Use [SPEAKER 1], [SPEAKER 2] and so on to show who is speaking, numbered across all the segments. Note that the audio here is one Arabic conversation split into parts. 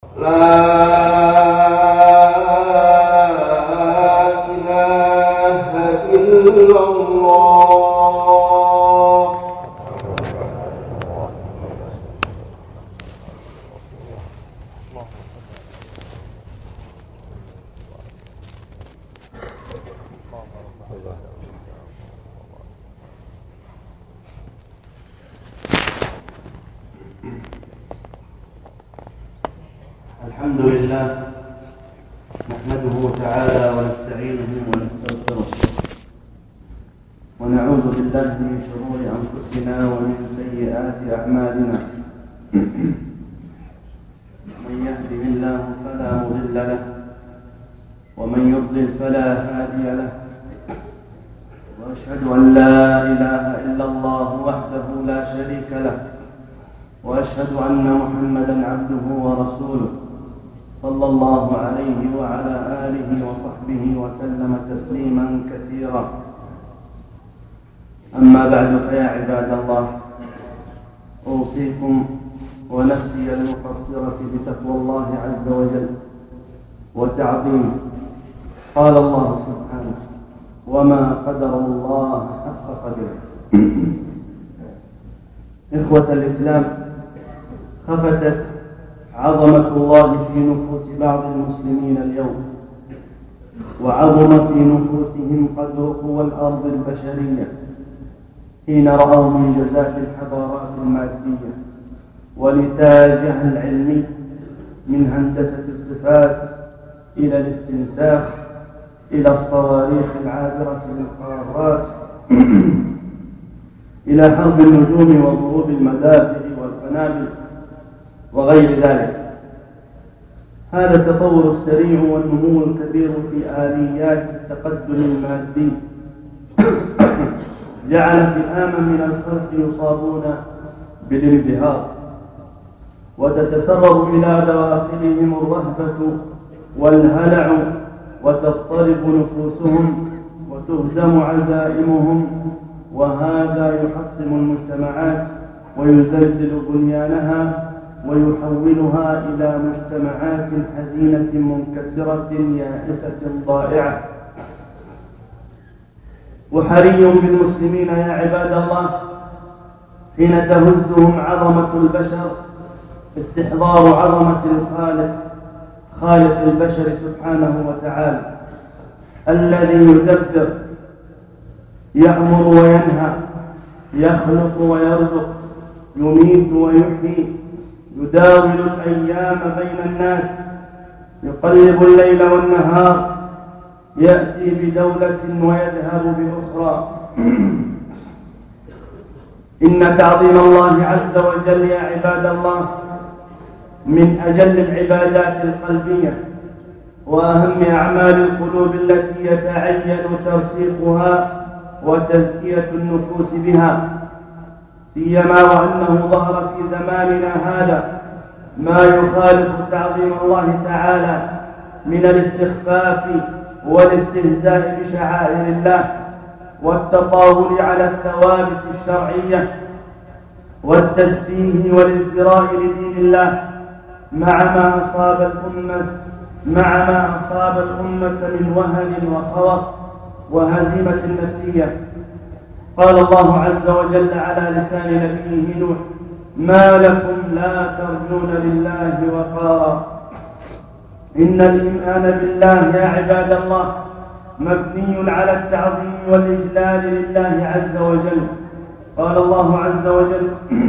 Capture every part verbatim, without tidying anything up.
[SPEAKER 1] الحمد لله نحمده تعالى ونستعينه ونستغفره ونعوذ بالله من شرور أنفسنا ومن سيئات أعمالنا. من يهده الله فلا مضل له ومن يضلل فلا هادي له، وأشهد أن لا إله إلا الله وحده لا شريك له، وأشهد أن محمدا عبده ورسوله صلى الله عليه وعلى آله وصحبه وسلم تسليما كثيرا. أما بعد، فيا عباد الله، أوصيكم ونفسي المقصرة بتقوى الله عز وجل وتعظيمه. قال الله سبحانه: وما قدر الله حق قدره. إخوة الإسلام، خفتت عظمة الله في نفوس بعض المسلمين اليوم، وعظم في نفوسهم قدر قوى الأرض البشرية حين رأوا منجزات الحضارات المادية ونتاجها العلمي، من هندسة الصفات إلى الاستنساخ إلى الصواريخ العابرة للقارات إلى حرب النجوم وضروب المدافع والقنابل وغير ذلك. هذا التطور السريع والنمو الكبير في آليات التقدم المادي جعل فئاما من الخلق يصابون بالانبهار، وتتسرب إلى دواخلهم الرهبة والهلع، وتضطرب نفوسهم وتهزم عزائمهم، وهذا يحطم المجتمعات ويزلزل بنيانها ويحولها إلى مجتمعات حزينة منكسرة يائسة ضائعة. وحري بالمسلمين يا عباد الله حين تهزهم عظمة البشر استحضار عظمة الخالق، خالق البشر سبحانه وتعالى، الذي يدبر، يأمر وينهى، يخلق ويرزق، يميت ويحيي، يداول الأيام بين الناس، يقلب الليل والنهار، يأتي بدولة ويذهب بأخرى. إن تعظيم الله عز وجل يا عباد الله من أجل العبادات القلبية وأهم أعمال القلوب التي يتعين ترسيخها وتزكية النفوس بها، سيما وأنه ظهر في زماننا هذا ما يخالف تعظيم الله تعالى من الاستخفاف والاستهزاء بشعائر الله والتطاول على الثوابت الشرعية والتسفيه والازدراء لدين الله، مع ما أصاب الأمة مع ما أصاب الأمة من وهن وخور وهزيمة نفسية. قال الله عز وجل على لسان نبيه نوح: ما لكم لا ترجون لله وقارا. إن الإيمان بالله يا عباد الله مبني على التعظيم والإجلال لله عز وجل. قال الله عز وجل: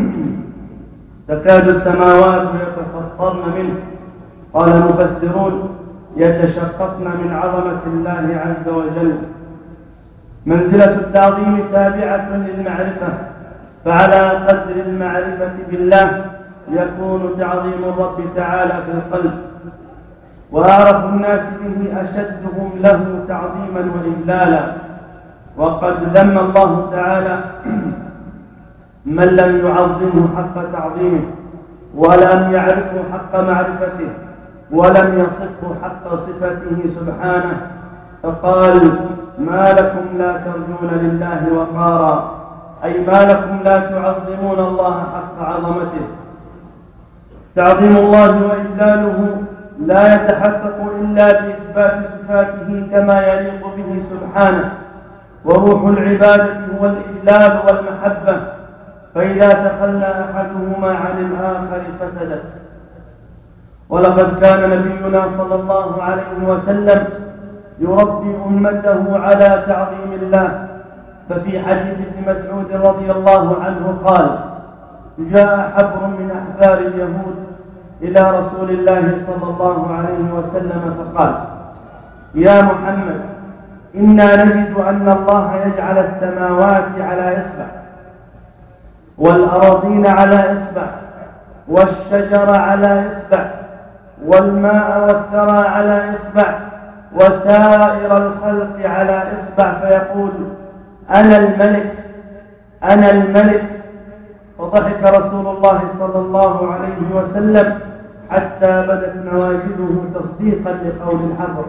[SPEAKER 1] تكاد السماوات يتفطرن منه. قال المفسرون: يتشققن من عظمة الله عز وجل. منزلة التعظيم تابعة للمعرفة، فعلى قدر المعرفة بالله يكون تعظيم الرب تعالى في القلب، وأعرف الناس به أشدهم له تعظيما وإجلالا. وقد ذم الله تعالى من لم يعظمه حق تعظيمه، ولم يعرفه حق معرفته، ولم يصفه حق صفته سبحانه، فقال: ما لكم لا ترجون لله وقارا، أي ما لكم لا تعظمون الله حق عظمته. تعظيم الله وإجلاله لا يتحقق إلا بإثبات صفاته كما يليق به سبحانه، وروح العبادة هو الإجلال والمحبة، فإذا تخلى أحدهما عن الآخر فسدت. ولقد كان نبينا صلى الله عليه وسلم يربي أمته على تعظيم الله، ففي حديث ابن مسعود رضي الله عنه قال: جاء حبر من أحبار اليهود إلى رسول الله صلى الله عليه وسلم فقال: يا محمد، إنا نجد أن الله يجعل السماوات على إصبع، والأراضين على إصبع، والشجر على إصبع، والماء والثرى على إصبع، وسائر الخلق على إصبع، فيقول: أنا الملك أنا الملك. فضحك رسول الله صلى الله عليه وسلم حتى بدت نواجذه تصديقا لقول الحبر.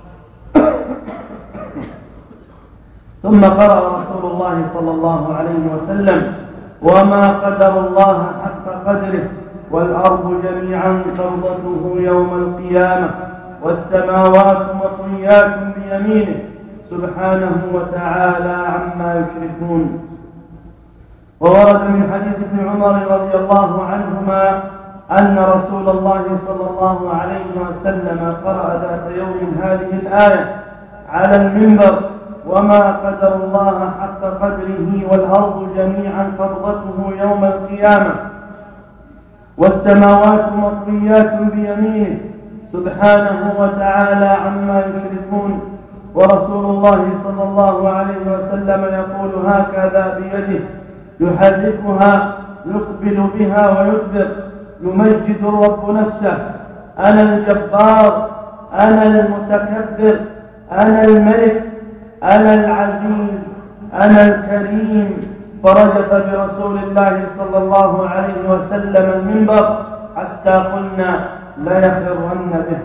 [SPEAKER 1] ثم قرأ رسول الله صلى الله عليه وسلم: وما قدر الله حق قدره، والأرض جميعا قبضته يوم القيامة، والسماوات مطويات بيمينه سبحانه وتعالى عما يشركون. وورد من حديث ابن عمر رضي الله عنهما أن رسول الله صلى الله عليه وسلم قرأ ذات يوم هذه الآية على المنبر: وما قدر الله حق قدره، والأرض جميعا قبضته يوم القيامة، والسماوات مطويات بيمينه سبحانه وتعالى عما يشركون. ورسول الله صلى الله عليه وسلم يقول هكذا بيده يحركها يقبل بها ويدبر، يمجد الرب نفسه: أنا الجبار، أنا المتكبر، أنا الملك، أنا العزيز، أنا الكريم. فرجف برسول الله صلى الله عليه وسلم المنبر حتى قلنا ليخرن به.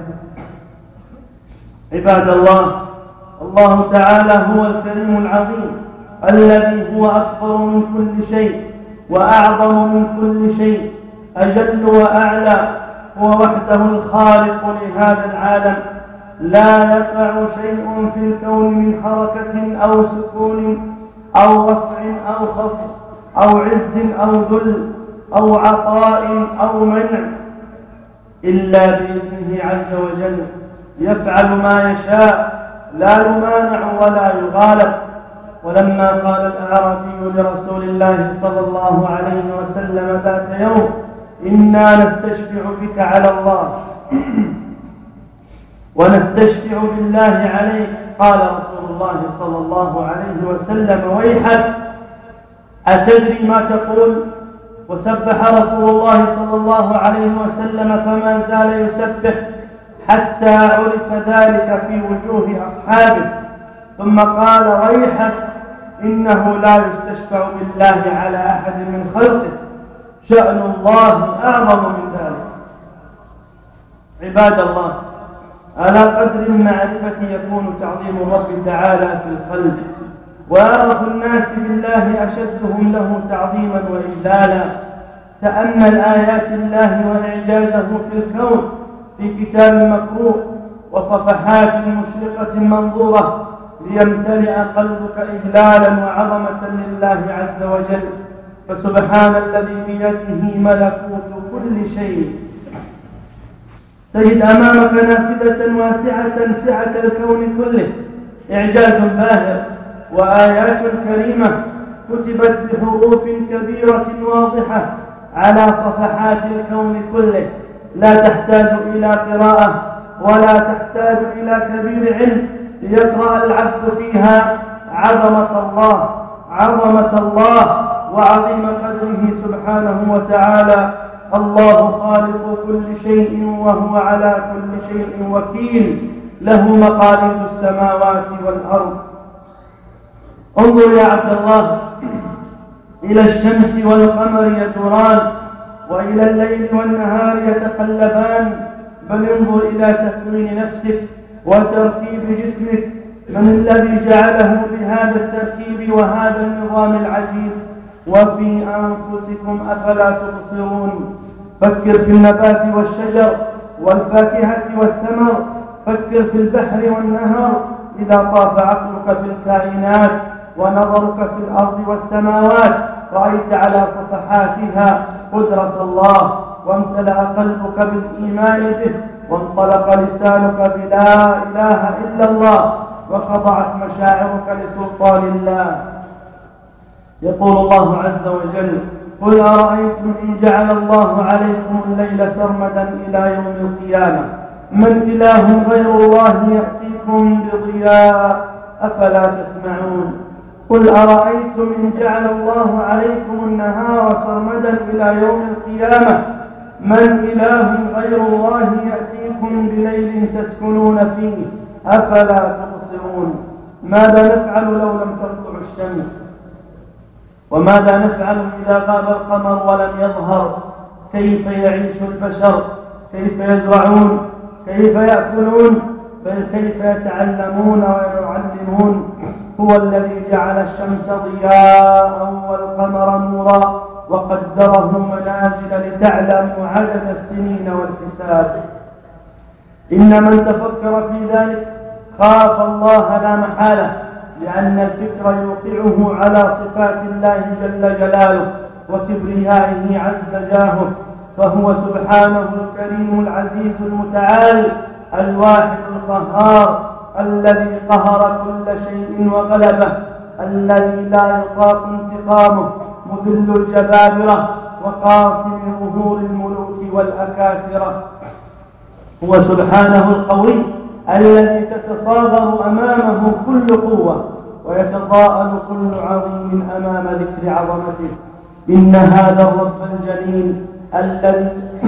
[SPEAKER 1] عباد الله، الله تعالى هو الكريم العظيم الذي هو أكبر من كل شيء وأعظم من كل شيء، أجل وأعلى، هو وحده الخالق لهذا العالم، لا يقع شيء في الكون من حركة أو سكون أو رفع أو خفض أو عز أو ذل أو عطاء أو منع إلا بإذنه عز وجل، يفعل ما يشاء، لا يمانع ولا يغالب. ولما قال الأعرابي لرسول الله صلى الله عليه وسلم ذات يوم: إنا نستشفع بك على الله ونستشفع بالله عليك، قال رسول الله صلى الله عليه وسلم: ويحك، أتدري ما تقول؟ وسبح رسول الله صلى الله عليه وسلم فما زال يسبح حتى عرف ذلك في وجوه أصحابه، ثم قال: ويحك، إنه لا يستشفع بالله على أحد من خلقه، شأن الله أعظم من ذلك. عباد الله، على قدر المعرفة يكون تعظيم الرب تعالى في القلب، وأعرف الناس بالله أشدهم له تعظيما وإجلالا. تأمل آيات الله وإعجازه في الكون في كتاب مقروء وصفحات مشرقة منظورة، ليمتلئ قلبك إجلالا وعظمة لله عز وجل. فسبحان الذي بيده ملكوت كل شيء. تجد أمامك نافذة واسعة سعة الكون كله، إعجاز باهر وآيات كريمة كتبت بحروف كبيرة واضحة على صفحات الكون كله، لا تحتاج إلى قراءة ولا تحتاج إلى كبير علم ليقرأ العبد فيها عظمة الله عظمة الله وعظيم قدره سبحانه وتعالى. الله خالق كل شيء وهو على كل شيء وكيل، له مقاليد السماوات والأرض. انظر يا عبد الله إلى الشمس والقمر يدوران، وإلى الليل والنهار يتقلبان، بل انظر إلى تكوين نفسك وتركيب جسمك، من الذي جعله بهذا التركيب وهذا النظام العجيب؟ وفي أنفسكم أفلا تبصرون؟ فكر في النبات والشجر والفاكهة والثمر، فكر في البحر والنهر إذا طاف عقلك في الكائنات ونظرك في الأرض والسماوات رأيت على صفحاتها قدرة الله، وامتلأ قلبك بالإيمان به، وانطلق لسانك بلا إله إلا الله، وخضعت مشاعرك لسلطان الله. يقول الله عز وجل: قل أرأيتم إن جعل الله عليكم الليل سرمدا إلى يوم القيامة من إله غير الله يأتيكم بضياء أفلا تسمعون. قل أرأيتم إن جعل الله عليكم النهار سرمدا إلى يوم القيامة من إله غير الله يأتيكم بليل تسكنون فيه أفلا تبصرون. ماذا نفعل لو لم تطلع الشمس؟ وماذا نفعل إذا غاب القمر ولم يظهر؟ كيف يعيش البشر؟ كيف يزرعون؟ كيف يأكلون؟ بل كيف يتعلمون ويعلمون؟ هو الذي جعل الشمس ضياء والقمر نورا وقدره منازل لتعلموا عدد السنين والحساب. إن من تفكر في ذلك خاف الله لا محالة، لأن الفكر يوقعه على صفات الله جل جلاله وكبريائه عز جاهه، فهو سبحانه الكريم العزيز المتعال الواحد القهار الذي قهر كل شيء وغلبه، الذي لا يطاق انتقامه، مذل الجبابرة وقاصم ظهور الملوك والأكاسرة. هو سبحانه القوي الذي تتصاغر أمامه كل قوة ويتضاءل كل عظيم أمام ذكر عظمته. إن هذا الرب الجليل الذي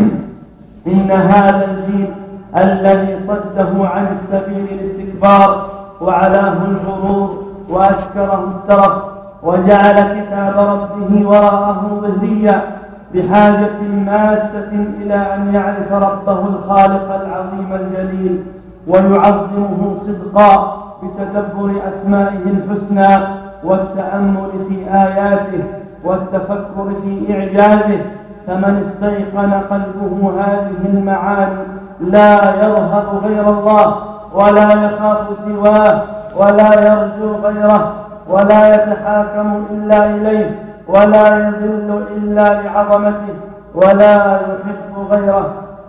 [SPEAKER 1] إن هذا الجيل الذي صده عن السبيل الاستكبار وعلاه الغرور وأسكره الترف وجعل كتاب ربه وراءه ظهريا بحاجة ماسة إلى أن يعرف ربه الخالق العظيم الجليل ويعظمه صدقا بتدبر أسمائه الحسنى والتأمل في آياته والتفكر في إعجازه. فمن استيقن قلبه هذه المعاني لا يرهب غير الله ولا يخاف سواه ولا يرجو غيره ولا يتحاكم إلا إليه ولا يذل إلا لعظمته ولا يحب غيره.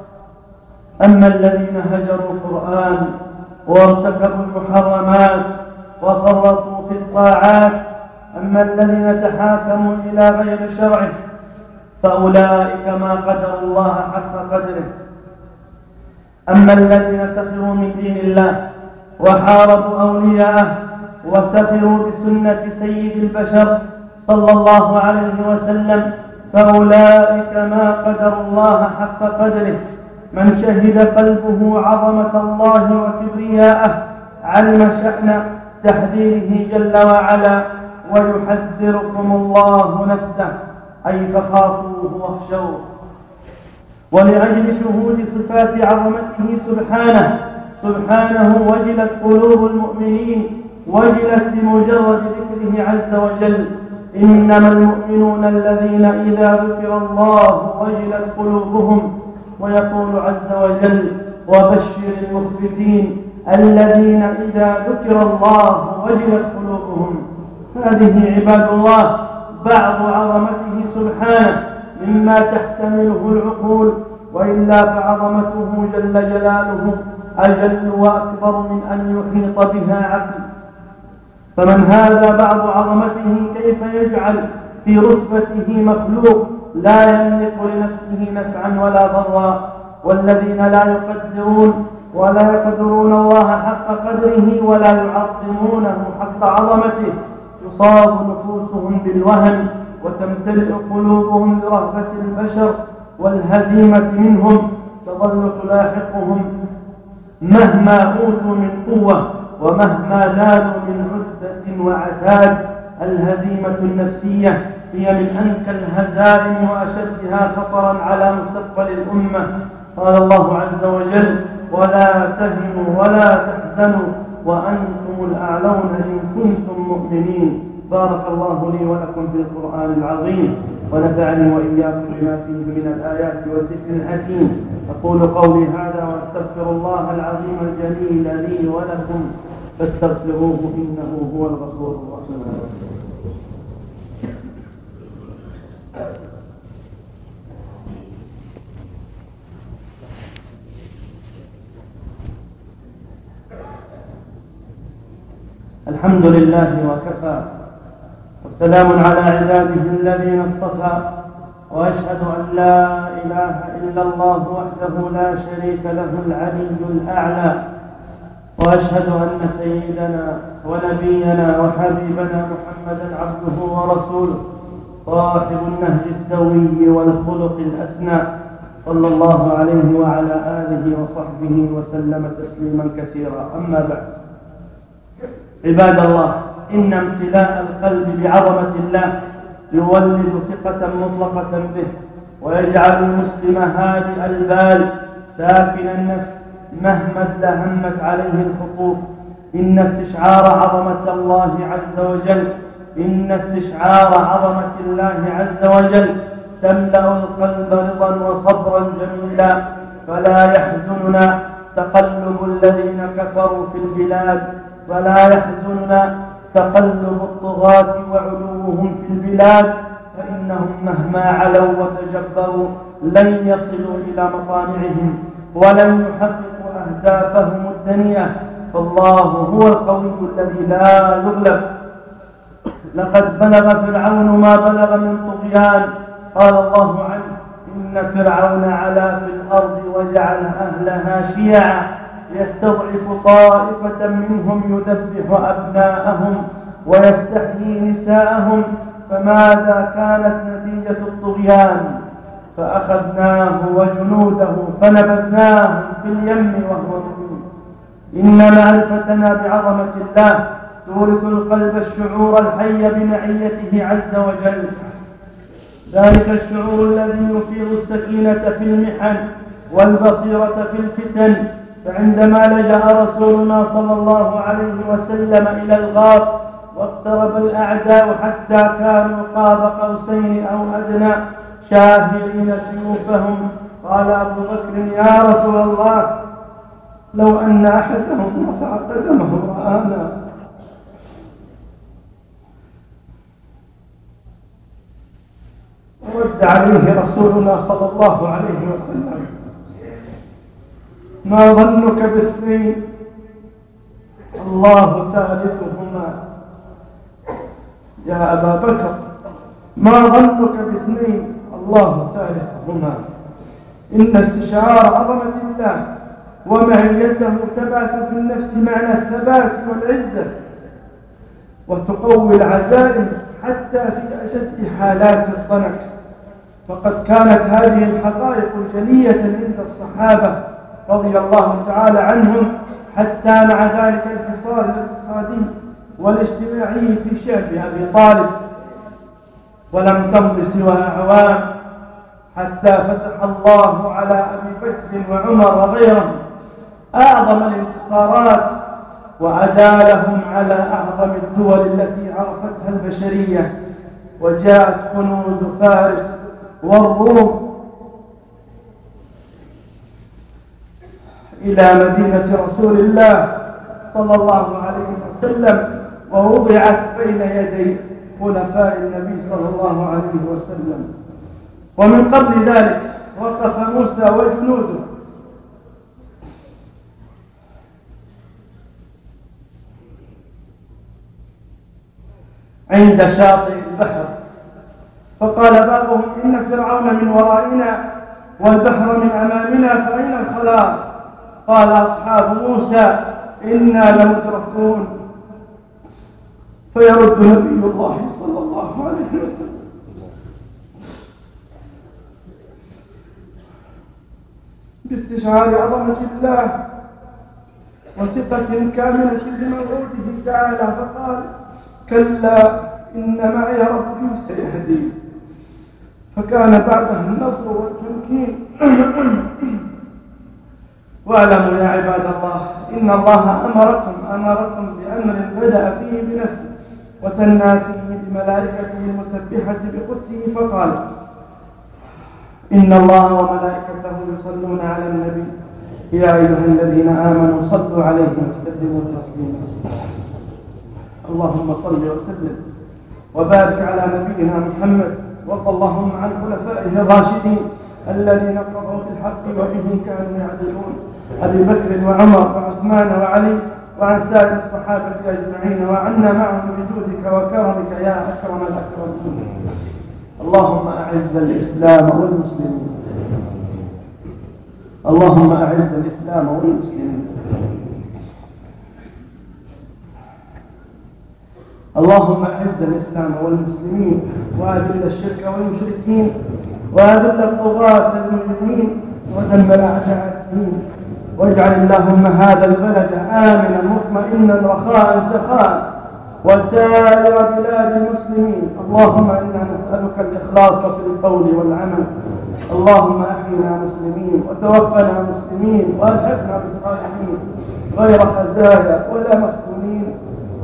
[SPEAKER 1] أما الذين هجروا القرآن وارتكبوا المحرمات وفرطوا في الطاعات، أما الذين تحاكموا إلى غير شرعه فأولئك ما قدروا الله حق قدره. أما الذين سخروا من دين الله وحاربوا أولياءه وسخروا بسنة سيد البشر صلى الله عليه وسلم فأولئك ما قدروا الله حق قدره. من شهد قلبه عظمة الله وكبرياءه علم شأن تحذيره جل وعلا ويحذركم الله نفسه، أي فخافوه واخشوه. ولأجل شهود صفات عظمته سبحانه سبحانه وجلت قلوب المؤمنين، وجلت لمجرد ذكره عز وجل. إنما المؤمنون الذين إذا ذكر الله وجلت قلوبهم. ويقول عز وجل: وبشر المخبتين الذين إذا ذكر الله وجلت قلوبهم. هذه عباد الله بعض عظمته سبحانه مما تحتمله العقول، وإلا فعظمته جل جلاله أجل وأكبر من أن يحيط بها عقل. فمن هذا بعض عظمته كيف يجعل في رتبته مخلوق لا يملك لنفسه نفعا ولا ضرا؟ والذين لا يقدرون ولا يقدرون الله حق قدره ولا يعظمونه حق عظمته تصاب نفوسهم بالوهن وتمتلئ قلوبهم برهبة البشر والهزيمة منهم، تظل تلاحقهم مهما أوتوا من قوة ومهما نالوا من عدة وعتاد. الهزيمة النفسية هي من أنكى الهزائم وأشدها خطرا على مستقبل الأمة. قال الله عز وجل: ولا تهنوا ولا تحزنوا وأنتم الأعلون إن كنتم مؤمنين. بارك الله لي ولكم في القرآن العظيم، ونفعني وإياكم بما فيه من الآيات والذكر الحكيم. أقول قولي هذا وأستغفر الله العظيم الجليل لي ولكم فاستغفروه إنه هو الغفور الرحيم. الحمد لله وكفى، وسلام على عباده الذين اصطفى، وأشهد أن لا إله إلا الله وحده لا شريك له العلي الأعلى، وأشهد أن سيدنا ونبينا وحبيبنا محمدا عبده ورسوله صاحب النهج السوي والخلق الأسنى، صلى الله عليه وعلى آله وصحبه وسلم تسليما كثيرا. أما بعد، عباد الله، إن امتلاء القلب بعظمة الله يولد ثقة مطلقة به، ويجعل المسلم هادئ البال ساكن النفس مهما ادلهمت عليه الخطوب. إن استشعار عظمة الله عز وجل إن استشعار عظمة الله عز وجل تملأ القلب رضا وصبرا جميلا، فلا يحزننا تقلب الذين كفروا في البلاد فلا يحزننا تقلب الطغاة وعلوهم في البلاد، فإنهم مهما علوا وتجبروا لن يصلوا إلى مطامعهم ولن يحققوا أهدافهم الدنيئة، فالله هو القوي الذي لا يغلب. لقد بلغ فرعون ما بلغ من طغيان، قال الله عنه: إن فرعون علا في الأرض وجعل أهلها شيعا يستضعف طائفة منهم يذبح أبناءهم ويستحيي نساءهم، فماذا كانت نتيجة الطغيان؟ فأخذناه وجنوده فنبذناهم في اليم وهو مبين. إن معرفتنا بعظمة الله تورث القلب الشعور الحي بمعيته عز وجل، ذلك الشعور الذي يفيض السكينة في المحن والبصيرة في الفتن. فعندما لجأ رسولنا صلى الله عليه وسلم إلى الغار واقترب الأعداء حتى كانوا قاب قوسين أو أدنى شاهرين سيوفهم، قال أبو بكر: يا رسول الله، لو أن أحدهم رفع قدمه رآنا. ورد عليه رسولنا صلى الله عليه وسلم: ما ظنك باثنين الله ثالثهما. يا أبا بكر، ما ظنك باثنين الله ثالثهما. إن استشعار عظمة الله ومعيته تبعث في النفس معنى الثبات والعزة، وتقوي العزائم حتى في أشد حالات الضنك. فقد كانت هذه الحقائق جلية عند الصحابة رضي الله تعالى عنهم، حتى مع ذلك الحصار الاقتصادي والاجتماعي في شعب أبي طالب. ولم تمض سوى أعوام حتى فتح الله على أبي بكر وعمر وغيرهم أعظم الانتصارات، وأدالهم على أعظم الدول التي عرفتها البشرية، وجاءت كنوز فارس والروم إلى مدينة رسول الله صلى الله عليه وسلم، ووضعت بين يدي خلفاء النبي صلى الله عليه وسلم. ومن قبل ذلك وقف موسى وجنوده عند شاطئ البحر، فقال بعضهم: إن فرعون من ورائنا والبحر من أمامنا فأين الخلاص؟ قال أصحاب موسى: إنا لمدركون. فيرد نبي الله صلى الله عليه وسلم: باستشعار عظمة الله وثقة كاملة بموعوده تعالى، فقال: كلا إن معي ربي سيهدين. فكان بعده النصر والتمكين. واعلموا يا عباد الله، إن الله أمركم أمركم بأمر بدأ فيه بنفسه وثنى فيه بملائكته المسبحة بقدسه فقال: إن الله وملائكته يصلون على النبي يا أيها الذين آمنوا صلوا عليه وسلموا تسليما. اللهم صل وسلم وبارك على نبينا محمد، وارض اللهم عن خلفائه الراشدين الذين قضوا بالحق وبه كانوا يعدلون، أبي بكر وعمر وعثمان وعلي، وعن سائر الصحابة أجمعين، وعنا معهم بجودك وكرمك يا أكرم الأكرمين. اللهم أعز الإسلام والمسلمين، اللهم أعز الإسلام والمسلمين، اللهم أعز الإسلام والمسلمين، وأذل الشرك والمشركين، وأذل الطغاة المجرمين، ودمر أعداء الدين، واجعل اللهم هذا البلد آمنا مطمئنا رخاء سخاء، وسائر بلاد المسلمين. اللهم إنا نسألك الإخلاص في القول والعمل. اللهم أحينا مسلمين وتوفنا مسلمين وألحقنا بالصالحين غير خزايا ولا مفتونين.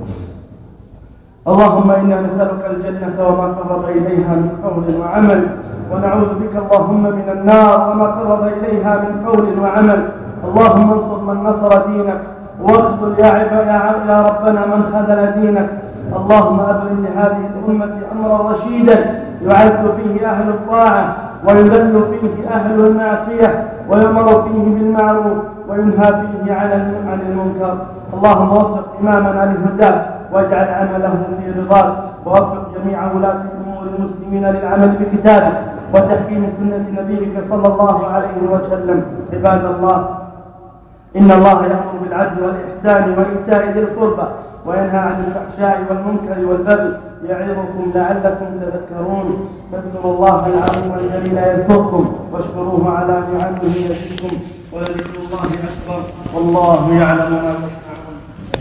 [SPEAKER 1] اللهم إنا نسألك الجنة وما قرب إليها من قول وعمل، ونعوذ بك اللهم من النار وما قرب إليها من قول وعمل. اللهم انصر من نصر دينك، واخذل يا ربنا من خذل دينك. اللهم أبرم لهذه الأمة أمرا رشيدا يعز فيه أهل الطاعة، ويذل فيه أهل المعصية، ويؤمر فيه بالمعروف، وينهى فيه عن المنكر. اللهم وفق إمامنا للهدى، واجعل عمله في رضاك، ووفق جميع ولاة أمور المسلمين للعمل بكتابك وتحكيم سنة نبيك صلى الله عليه وسلم. عباد الله، إن الله يأمر بالعدل والإحسان وإيتاء ذي القربى، وينهى عن الفحشاء والمنكر والبغي، يعظكم لعلكم تذكرون. فاذكروا الله العظيم الجليل يذكركم، واشكروه على نعمه يزدكم، ولذكر الله أكبر، والله يعلم ما تصنعون.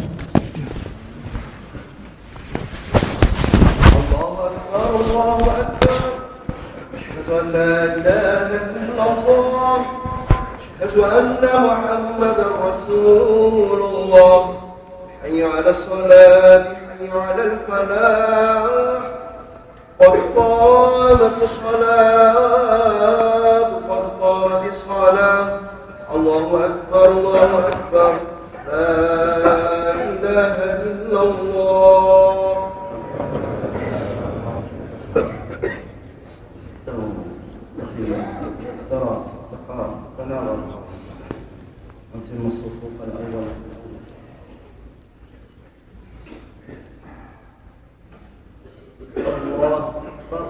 [SPEAKER 2] الله أكبر، الله أكبر، أشهد أن لا إله إلا الله، أشهد أن محمدا رسول الله. حي على الصلاة، حي على الفلاح، قد قامت الصلاة، قد قامت الصلاة. الله أكبر، الله أكبر، لا إله إلا الله. استووا استقيموا تراصوا تقاربوا تناوروا، أتموا الصفوف الأول. الله أكبر.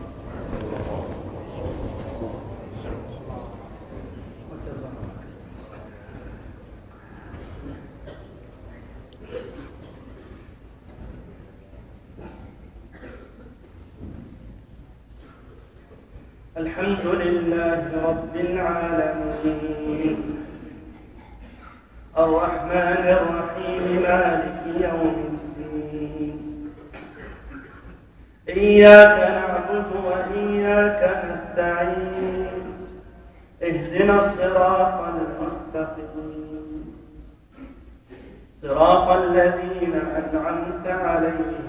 [SPEAKER 1] الحمد لله رب العالمين، الرحمن الرحيم، مالك يوم الدين. إياك نعبد وإياك نستعين، اهدنا الصراط المستقيم، صراط الذين أنعمت عليهم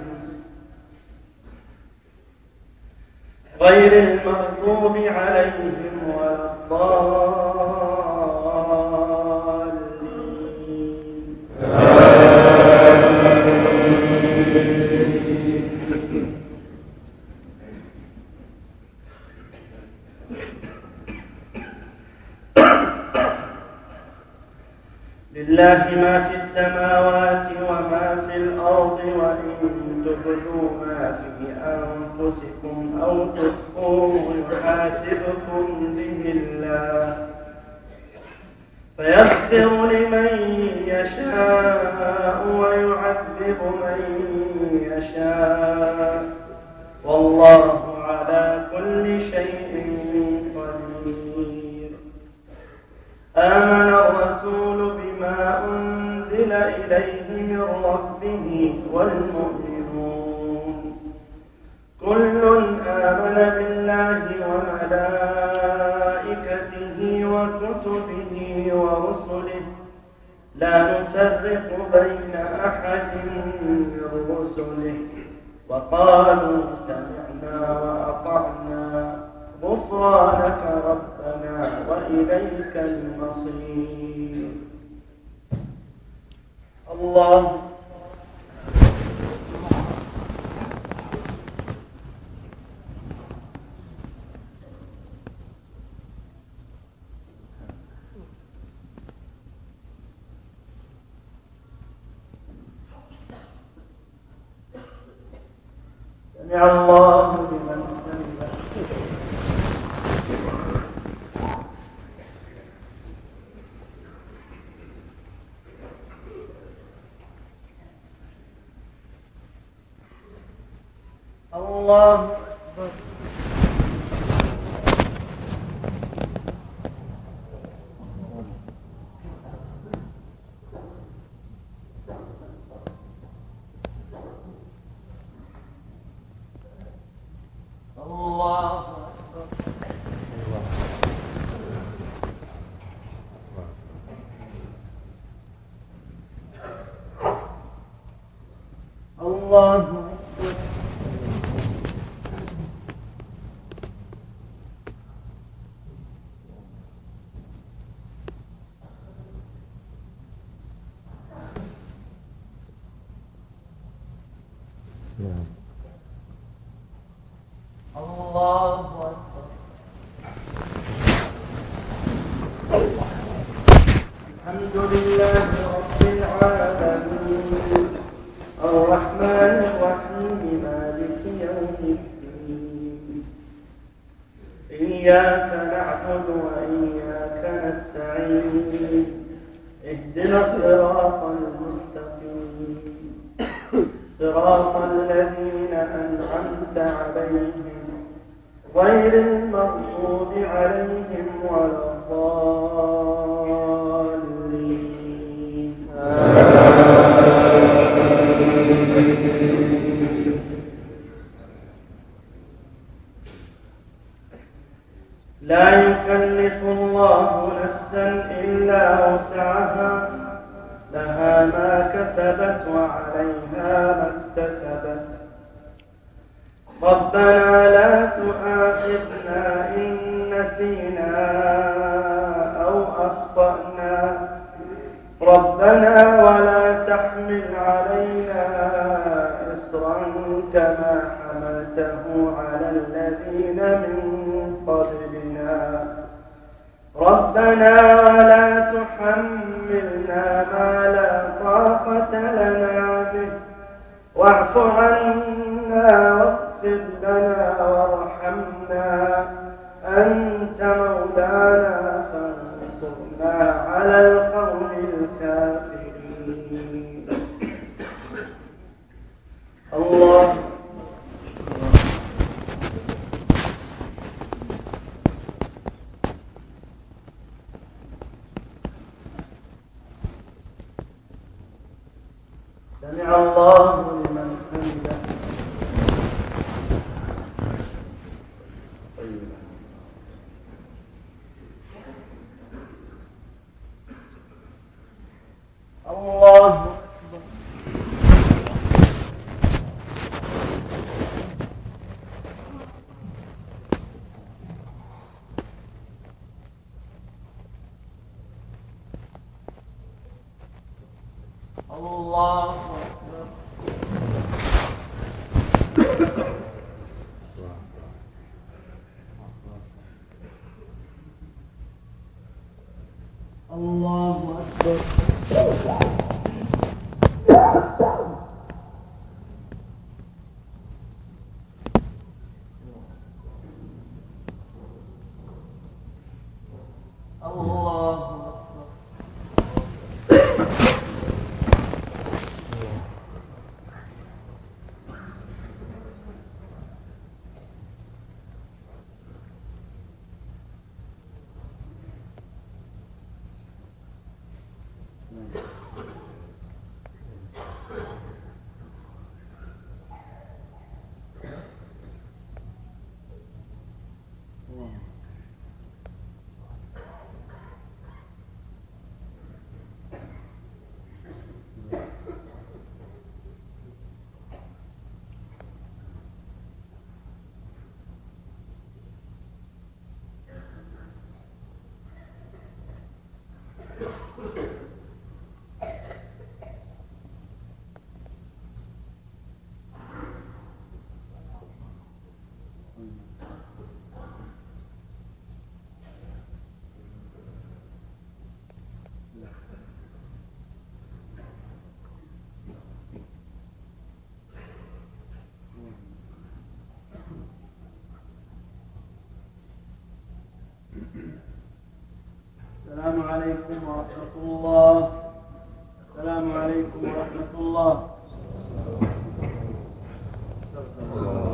[SPEAKER 1] غير المغضوب عليهم ولا الضالين. لله ما في السماوات وما في الأرض، وإن تبدوا ما في أنفسكم أو تخفوه يحاسبكم به الله، فيغفر لمن يشاء ويعذب من يشاء، والله على كل شيء قدير. آمن الرسول بما أنزل إليه من ربه والمؤمنون، كل آمن بالله وملائكته وكتبه ورسله، لا نفرق بين أحد من رسله، وقالوا سمعنا وأطعنا غفرانك ربنا وإليك المصير. الله سمع الله لمن حمده. الله أكبر. الله أكبر. الله أكبر. الله أكبر. الحمد لله رب العالمين الرحمن الرحيم مالك يوم الدين إياك نعبد وإياك نستعين اهدنا الصراط المستقيم صراط الذين أنعمت عليهم غير المغضوب عليهم ولا الضالين. لا يكلف الله نفسا إلا وسعها لها ما كسبت وعليها ما اكتسبت. ربنا لا تؤاخذنا إن نسينا أو أخطأنا ربنا ولا تحمل علينا إصرا كما حملته على الذين من قبلنا ربنا ولا تحملنا ما لا طاقة لنا به واعف عنا واغفر لنا وارحمنا أنت مولانا فانصرنا على القوم الكافرين. الله سمع الله لمن حمده. الله أكبر. الله أكبر. الله أكبر. عليكم ورحمة الله. السلام عليكم ورحمة الله.